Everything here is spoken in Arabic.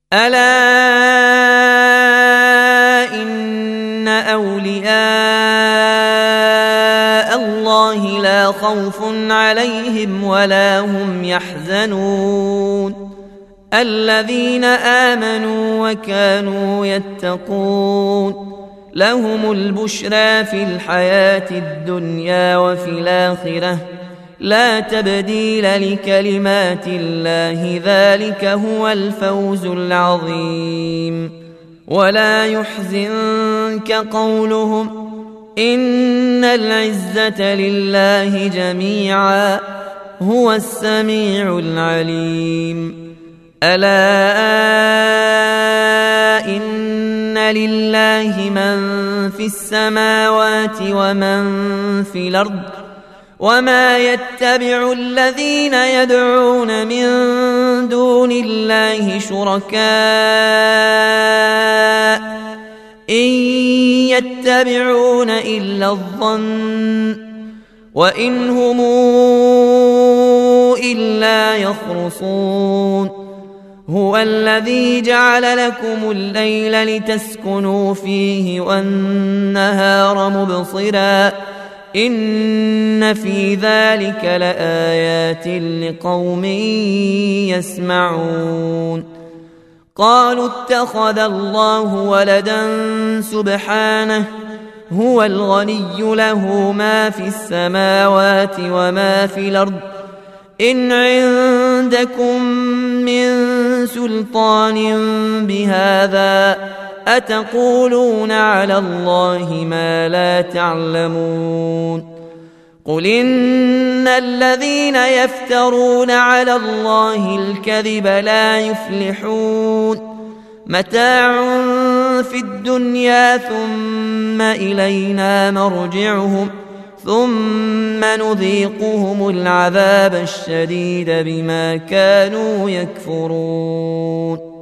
ألا إن أولياء الله لا خوف عليهم ولا هم يحزنون الذين آمنوا وكانوا يتقون لهم البشرى في الحياة الدنيا وفي الآخرة لا تبديل لكلمات الله ذلك هو الفوز العظيم ولا يحزنك قولهم إن العزة لله جميعا هو السميع العليم ألا إن لله من في السماوات ومن في الأرض وما يتبع الذين يدعون من دون الله شركاء إن يتبعون إلا الظن وإن هم إلا يخرصون هو الذي جعل لكم الليل لتسكنوا فيه والنهار مبصرا إن في ذلك لآيات لقوم يسمعون قالوا اتخذ الله ولدا سبحانه هو الغني له ما في السماوات وما في الأرض إن عندكم من سلطان بهذا أتقولون على الله ما لا تعلمون قل إن الذين يفترون على الله الكذب لا يفلحون متاع في الدنيا ثم إلينا مرجعهم ثم نذيقهم العذاب الشديد بما كانوا يكفرون